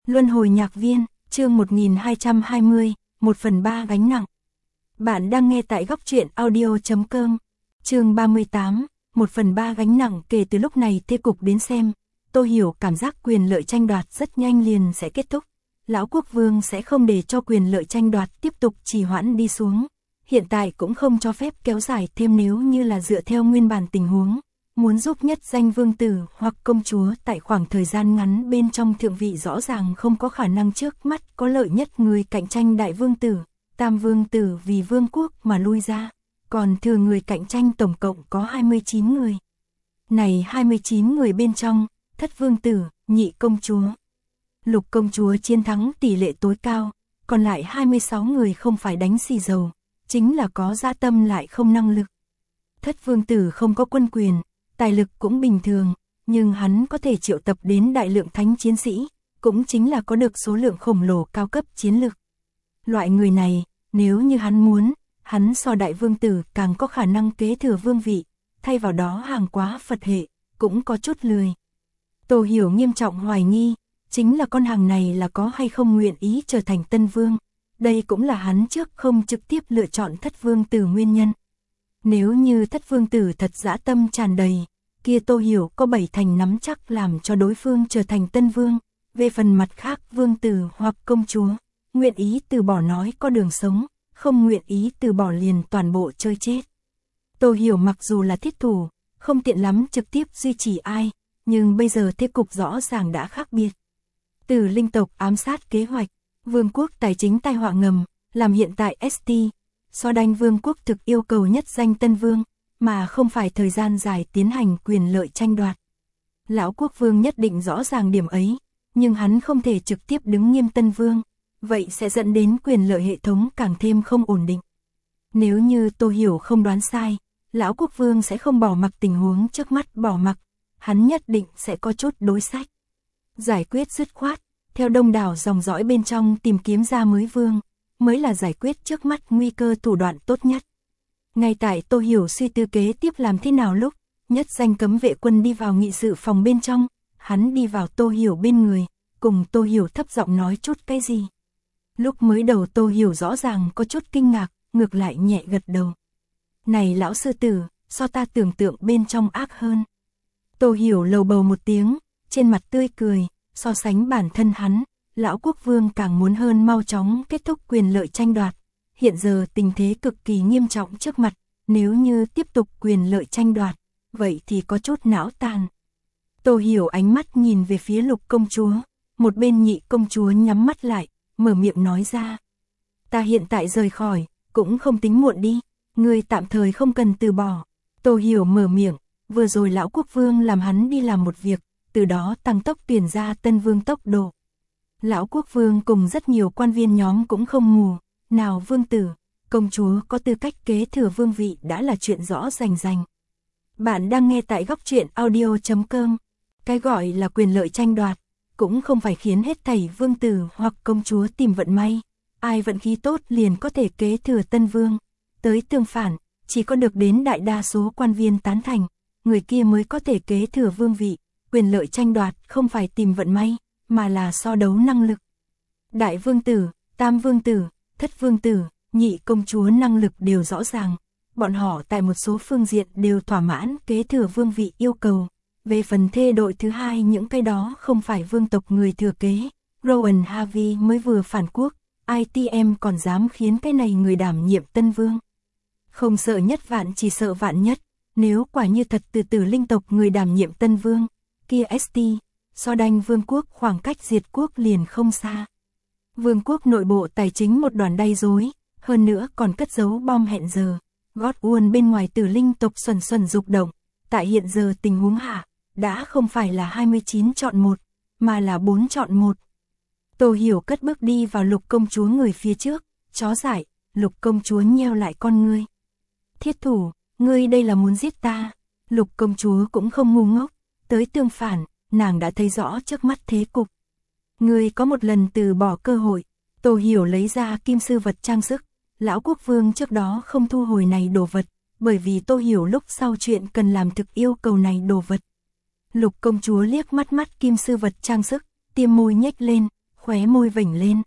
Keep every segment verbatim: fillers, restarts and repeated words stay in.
Luân hồi nhạc viên, chương một nghìn hai trăm hai mươi, một phần ba gánh nặng. Bạn đang nghe tại góc truyện audio chấm com. Chương ba mươi tám, một phần ba gánh nặng. Kể từ lúc này thế cục đến xem, tôi hiểu cảm giác quyền lợi tranh đoạt rất nhanh liền sẽ kết thúc. Lão Quốc Vương sẽ không để cho quyền lợi tranh đoạt tiếp tục trì hoãn đi xuống. Hiện tại cũng không cho phép kéo dài thêm, nếu như là dựa theo nguyên bản tình huống. Muốn giúp nhất danh vương tử hoặc công chúa tại khoảng thời gian ngắn bên trong thượng vị, rõ ràng không có khả năng. Trước mắt có lợi nhất người cạnh tranh đại vương tử, tam vương tử vì vương quốc mà lui ra, còn thừa người cạnh tranh tổng cộng có hai mươi chín người. Này hai mươi chín người bên trong, thất vương tử, nhị công chúa, lục công chúa chiến thắng tỷ lệ tối cao, còn lại hai mươi sáu người không phải đánh xì dầu, chính là có dã tâm lại không năng lực. Thất vương tử không có quân quyền, tài lực cũng bình thường, nhưng hắn có thể triệu tập đến đại lượng thánh chiến sĩ, cũng chính là có được số lượng khổng lồ cao cấp chiến lực. Loại người này, nếu như hắn muốn, hắn so đại vương tử càng có khả năng kế thừa vương vị, thay vào đó hàng quá Phật hệ, cũng có chút lười. Tô Hiểu nghiêm trọng hoài nghi, chính là con hàng này là có hay không nguyện ý trở thành tân vương, đây cũng là hắn trước không trực tiếp lựa chọn thất vương tử nguyên nhân. Nếu như thất vương tử thật dã tâm tràn đầy, kia Tô Hiểu có bảy thành nắm chắc làm cho đối phương trở thành tân vương. Về phần mặt khác vương tử hoặc công chúa, nguyện ý từ bỏ nói có đường sống, không nguyện ý từ bỏ liền toàn bộ chơi chết. Tô Hiểu mặc dù là thiết thủ, không tiện lắm trực tiếp duy trì ai, nhưng bây giờ thế cục rõ ràng đã khác biệt. Từ linh tộc ám sát kế hoạch, vương quốc tài chính tai họa ngầm, làm hiện tại ét tê, so đanh vương quốc thực yêu cầu nhất danh tân vương, mà không phải thời gian dài tiến hành quyền lợi tranh đoạt. Lão Quốc Vương nhất định rõ ràng điểm ấy, nhưng hắn không thể trực tiếp đứng nghiêm tân vương, vậy sẽ dẫn đến quyền lợi hệ thống càng thêm không ổn định. Nếu như Tô Hiểu không đoán sai, Lão Quốc Vương sẽ không bỏ mặc tình huống trước mắt bỏ mặc, hắn nhất định sẽ có chút đối sách. Giải quyết dứt khoát, theo đông đảo dòng dõi bên trong tìm kiếm ra mới vương, mới là giải quyết trước mắt nguy cơ thủ đoạn tốt nhất. Ngay tại Tô Hiểu suy tư kế tiếp làm thế nào lúc, nhất danh cấm vệ quân đi vào nghị sự phòng bên trong, hắn đi vào Tô Hiểu bên người, cùng Tô Hiểu thấp giọng nói chút cái gì. Lúc mới đầu Tô Hiểu rõ ràng có chút kinh ngạc, ngược lại nhẹ gật đầu. Này lão sư tử, so ta tưởng tượng bên trong ác hơn. Tô Hiểu lầu bầu một tiếng, trên mặt tươi cười, so sánh bản thân hắn, Lão Quốc Vương càng muốn hơn mau chóng kết thúc quyền lợi tranh đoạt. Hiện giờ tình thế cực kỳ nghiêm trọng trước mặt, nếu như tiếp tục quyền lợi tranh đoạt, vậy thì có chút não tàn. Tô Hiểu ánh mắt nhìn về phía lục công chúa, một bên nhị công chúa nhắm mắt lại, mở miệng nói ra. Ta hiện tại rời khỏi, cũng không tính muộn đi, ngươi tạm thời không cần từ bỏ. Tô Hiểu mở miệng, vừa rồi Lão Quốc Vương làm hắn đi làm một việc, từ đó tăng tốc tuyển ra tân vương tốc độ. Lão Quốc Vương cùng rất nhiều quan viên nhóm cũng không mù, nào vương tử, công chúa có tư cách kế thừa vương vị đã là chuyện rõ rành rành. Bạn đang nghe tại góc truyện audio chấm com. Cái gọi là quyền lợi tranh đoạt, cũng không phải khiến hết thảy vương tử hoặc công chúa tìm vận may, ai vận khí tốt liền có thể kế thừa tân vương. Tới tương phản, chỉ có được đến đại đa số quan viên tán thành, người kia mới có thể kế thừa vương vị. Quyền lợi tranh đoạt không phải tìm vận may, mà là so đấu năng lực. Đại vương tử, tam vương tử, thất vương tử, nhị công chúa năng lực đều rõ ràng, bọn họ tại một số phương diện đều thỏa mãn kế thừa vương vị yêu cầu. Về phần thê đội thứ hai, những cái đó không phải vương tộc người thừa kế. Rowan Harvey mới vừa phản quốc, i tê em còn dám khiến cái này người đảm nhiệm tân vương. Không sợ nhất vạn chỉ sợ vạn nhất, nếu quả như thật từ từ linh tộc người đảm nhiệm tân vương, kia ét tê, so đanh vương quốc khoảng cách diệt quốc liền không xa. Vương quốc nội bộ tài chính một đoàn đay rối, hơn nữa còn cất giấu bom hẹn giờ. Godwin bên ngoài tử linh tộc xuẩn xuẩn dục động, tại hiện giờ tình huống hạ, đã không phải là hai mươi chín chọn một, mà là bốn chọn một. Tô Hiểu cất bước đi vào lục công chúa người phía trước, chó dại, lục công chúa nheo lại con ngươi. Thiết thủ, ngươi đây là muốn giết ta. Lục công chúa cũng không ngu ngốc, tới tương phản, nàng đã thấy rõ trước mắt thế cục. Ngươi có một lần từ bỏ cơ hội. Tô Hiểu lấy ra kim sư vật trang sức. Lão Quốc Vương trước đó không thu hồi này đồ vật, bởi vì Tô Hiểu lúc sau chuyện cần làm thực yêu cầu này đồ vật. Lục công chúa liếc mắt mắt kim sư vật trang sức, tiêm môi nhếch lên, khóe môi vểnh lên.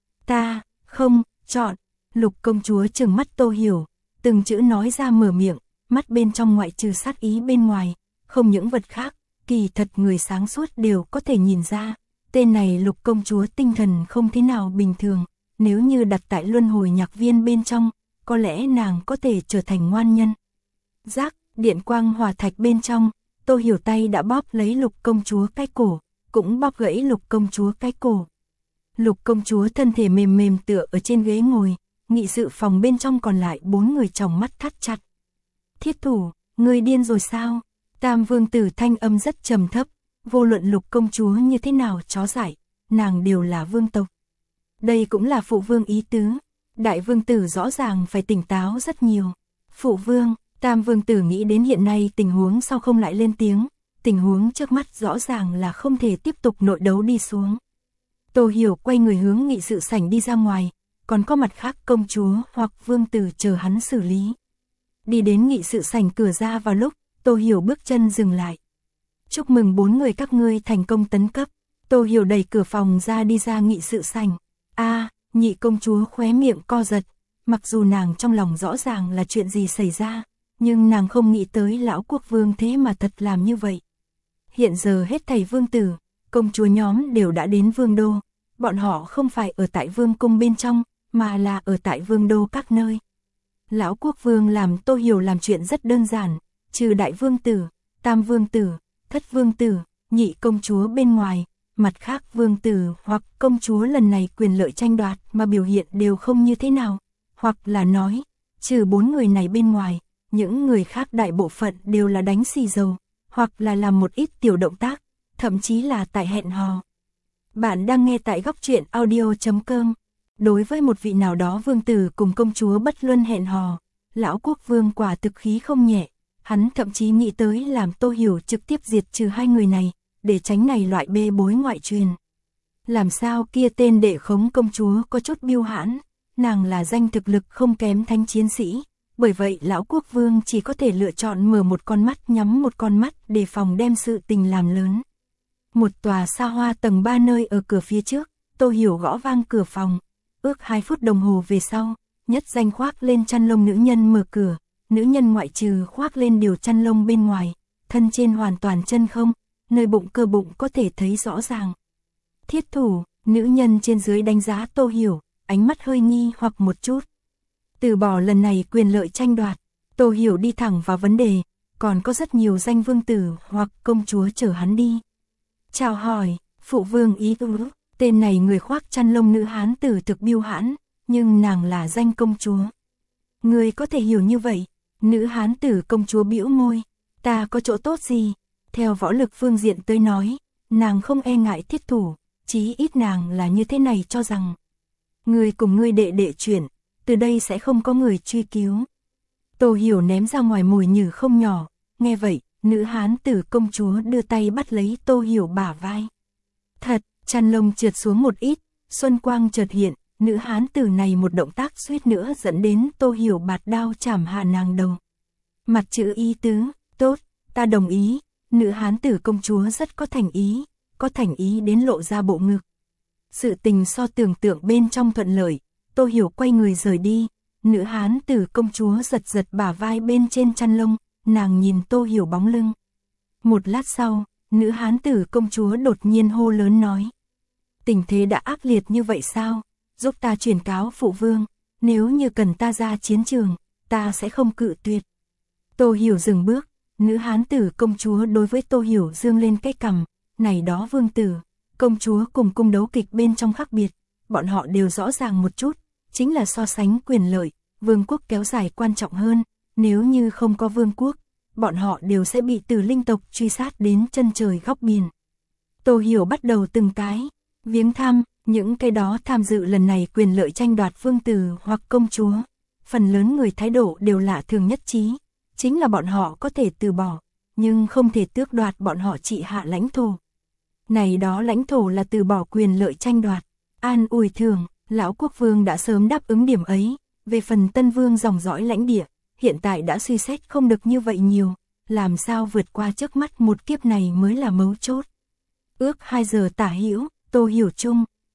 Ta, không, chọn. Lục công chúa trừng mắt Tô Hiểu, từng chữ nói ra mở miệng, mắt bên trong ngoại trừ sát ý bên ngoài, không những vật khác, kỳ thật người sáng suốt đều có thể nhìn ra. Tên này Lục công chúa tinh thần không thế nào bình thường, nếu như đặt tại luân hồi nhạc viên bên trong, có lẽ nàng có thể trở thành ngoan nhân. Giác, điện quang hỏa thạch bên trong, Tô Hiểu tay đã bóp lấy Lục công chúa cái cổ, cũng bóp gãy Lục công chúa cái cổ. Lục công chúa thân thể mềm mềm tựa ở trên ghế ngồi, nghị sự phòng bên trong còn lại bốn người tròng mắt thắt chặt. Thiết thủ, ngươi điên rồi sao? Tam vương tử thanh âm rất trầm thấp, vô luận Lục công chúa như thế nào chó dại, nàng đều là vương tộc. Đây cũng là phụ vương ý tứ, đại vương tử rõ ràng phải tỉnh táo rất nhiều. Phụ vương, tam vương tử nghĩ đến hiện nay tình huống sau không lại lên tiếng, tình huống trước mắt rõ ràng là không thể tiếp tục nội đấu đi xuống. Tô Hiểu quay người hướng nghị sự sảnh đi ra ngoài, còn có mặt khác công chúa hoặc vương tử chờ hắn xử lý. Đi đến nghị sự sảnh cửa ra vào lúc, Tô Hiểu bước chân dừng lại. Chúc mừng bốn người các ngươi thành công tấn cấp. Tô Hiểu đẩy cửa phòng ra đi ra nghị sự sảnh. A, à, nhị công chúa khóe miệng co giật, mặc dù nàng trong lòng rõ ràng là chuyện gì xảy ra, nhưng nàng không nghĩ tới lão quốc vương thế mà thật làm như vậy. Hiện giờ hết thảy vương tử, công chúa nhóm đều đã đến vương đô, bọn họ không phải ở tại vương cung bên trong, mà là ở tại vương đô các nơi. Lão quốc vương làm Tô Hiểu làm chuyện rất đơn giản, trừ đại vương tử, tam vương tử, thất vương tử, nhị công chúa bên ngoài, mặt khác vương tử hoặc công chúa lần này quyền lợi tranh đoạt mà biểu hiện đều không như thế nào, hoặc là nói, trừ bốn người này bên ngoài, những người khác đại bộ phận đều là đánh xì dầu, hoặc là làm một ít tiểu động tác, thậm chí là tại hẹn hò. Bạn đang nghe tại góc truyện audio chấm com. Đối với một vị nào đó vương tử cùng công chúa bất luân hẹn hò, lão quốc vương quả thực khí không nhẹ, hắn thậm chí nghĩ tới làm Tô Hiểu trực tiếp diệt trừ hai người này, để tránh này loại bê bối ngoại truyền. Làm sao kia tên đệ khống công chúa có chút biêu hãn, nàng là danh thực lực không kém thánh chiến sĩ, bởi vậy lão quốc vương chỉ có thể lựa chọn mở một con mắt nhắm một con mắt để phòng đem sự tình làm lớn. Một tòa xa hoa tầng ba nơi ở cửa phía trước, Tô Hiểu gõ vang cửa phòng, ước hai phút đồng hồ về sau, nhất danh khoác lên chăn lông nữ nhân mở cửa, nữ nhân ngoại trừ khoác lên điều chăn lông bên ngoài, thân trên hoàn toàn chân không, nơi bụng cơ bụng có thể thấy rõ ràng. Thiết thủ, nữ nhân trên dưới đánh giá Tô Hiểu, ánh mắt hơi nghi hoặc một chút. Từ bỏ lần này quyền lợi tranh đoạt, Tô Hiểu đi thẳng vào vấn đề, còn có rất nhiều danh vương tử hoặc công chúa chở hắn đi. Chào hỏi, phụ vương ý tứ, tên này người khoác chăn lông nữ hán tử thực biêu hãn, nhưng nàng là danh công chúa. Người có thể hiểu như vậy, nữ hán tử công chúa bĩu môi, ta có chỗ tốt gì? Theo võ lực phương diện tới nói, nàng không e ngại thiết thủ, chí ít nàng là như thế này cho rằng. Người cùng ngươi đệ đệ chuyển, từ đây sẽ không có người truy cứu. Tô Hiểu ném ra ngoài mồi nhử không nhỏ, nghe vậy, nữ hán tử công chúa đưa tay bắt lấy Tô Hiểu bả vai. Thật, chăn lông trượt xuống một ít, xuân quang chợt hiện, nữ hán tử này một động tác suýt nữa dẫn đến Tô Hiểu bạt đao chảm hạ nàng đầu. Mặt chữ y tứ, tốt, ta đồng ý, nữ hán tử công chúa rất có thành ý, có thành ý đến lộ ra bộ ngực. Sự tình so tưởng tượng bên trong thuận lợi, Tô Hiểu quay người rời đi, nữ hán tử công chúa giật giật bả vai bên trên chăn lông, nàng nhìn Tô Hiểu bóng lưng. Một lát sau, nữ hán tử công chúa đột nhiên hô lớn nói. Tình thế đã ác liệt như vậy sao? Giúp ta truyền cáo phụ vương, nếu như cần ta ra chiến trường, ta sẽ không cự tuyệt. Tô Hiểu dừng bước, nữ hán tử công chúa đối với Tô Hiểu dương lên cái cằm, này đó vương tử, công chúa cùng cung đấu kịch bên trong khác biệt, bọn họ đều rõ ràng một chút, chính là so sánh quyền lợi, vương quốc kéo dài quan trọng hơn, nếu như không có vương quốc, bọn họ đều sẽ bị tử linh tộc truy sát đến chân trời góc biển. Tô Hiểu bắt đầu từng cái, viếng thăm, những cái đó tham dự lần này quyền lợi tranh đoạt vương tử hoặc công chúa, phần lớn người thái độ đều lạ thường nhất trí, chính là bọn họ có thể từ bỏ, nhưng không thể tước đoạt bọn họ trị hạ lãnh thổ. Này đó lãnh thổ là từ bỏ quyền lợi tranh đoạt, an ủi thường, lão quốc vương đã sớm đáp ứng điểm ấy, về phần tân vương dòng dõi lãnh địa, hiện tại đã suy xét không được như vậy nhiều, làm sao vượt qua trước mắt một kiếp này mới là mấu chốt. Ước hai giờ tả hữu, Tô Hiểu chung,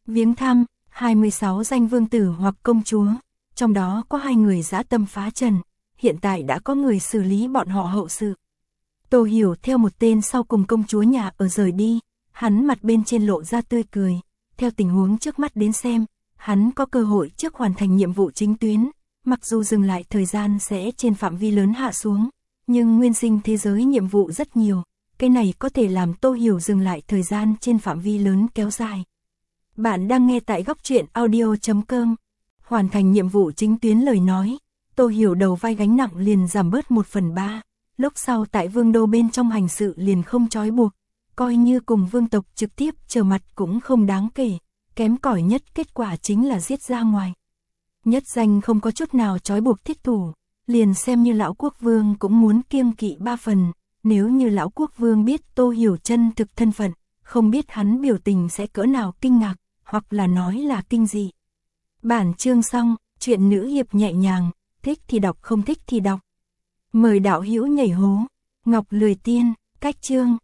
Viếng thăm, hai mươi sáu danh vương tử hoặc công chúa, trong đó có hai người dã tâm phá trần, hiện tại đã có người xử lý bọn họ hậu sự. Tô Hiểu theo một tên sau cùng công chúa nhà ở rời đi, hắn mặt bên trên lộ ra tươi cười, theo tình huống trước mắt đến xem, hắn có cơ hội trước hoàn thành nhiệm vụ chính tuyến, mặc dù dừng lại thời gian sẽ trên phạm vi lớn hạ xuống, nhưng nguyên sinh thế giới nhiệm vụ rất nhiều, cái này có thể làm Tô Hiểu dừng lại thời gian trên phạm vi lớn kéo dài. Bạn đang nghe tại góc truyện audio chấm com. Hoàn thành nhiệm vụ chính tuyến lời nói, Tô Hiểu đầu vai gánh nặng liền giảm bớt một phần ba, lúc sau tại vương đô bên trong hành sự liền không trói buộc, coi như cùng vương tộc trực tiếp trở mặt cũng không đáng kể, kém cỏi nhất kết quả chính là giết ra ngoài. Nhất danh không có chút nào trói buộc thiết thủ, liền xem như lão quốc vương cũng muốn kiêng kỵ ba phần, nếu như lão quốc vương biết Tô Hiểu chân thực thân phận, không biết hắn biểu tình sẽ cỡ nào kinh ngạc, hoặc là nói là kinh dị. Bản chương xong, chuyện nữ hiệp nhẹ nhàng, thích thì đọc không thích thì đọc. Mời đạo hữu nhảy hố, Ngọc Lười Tiên, cách chương.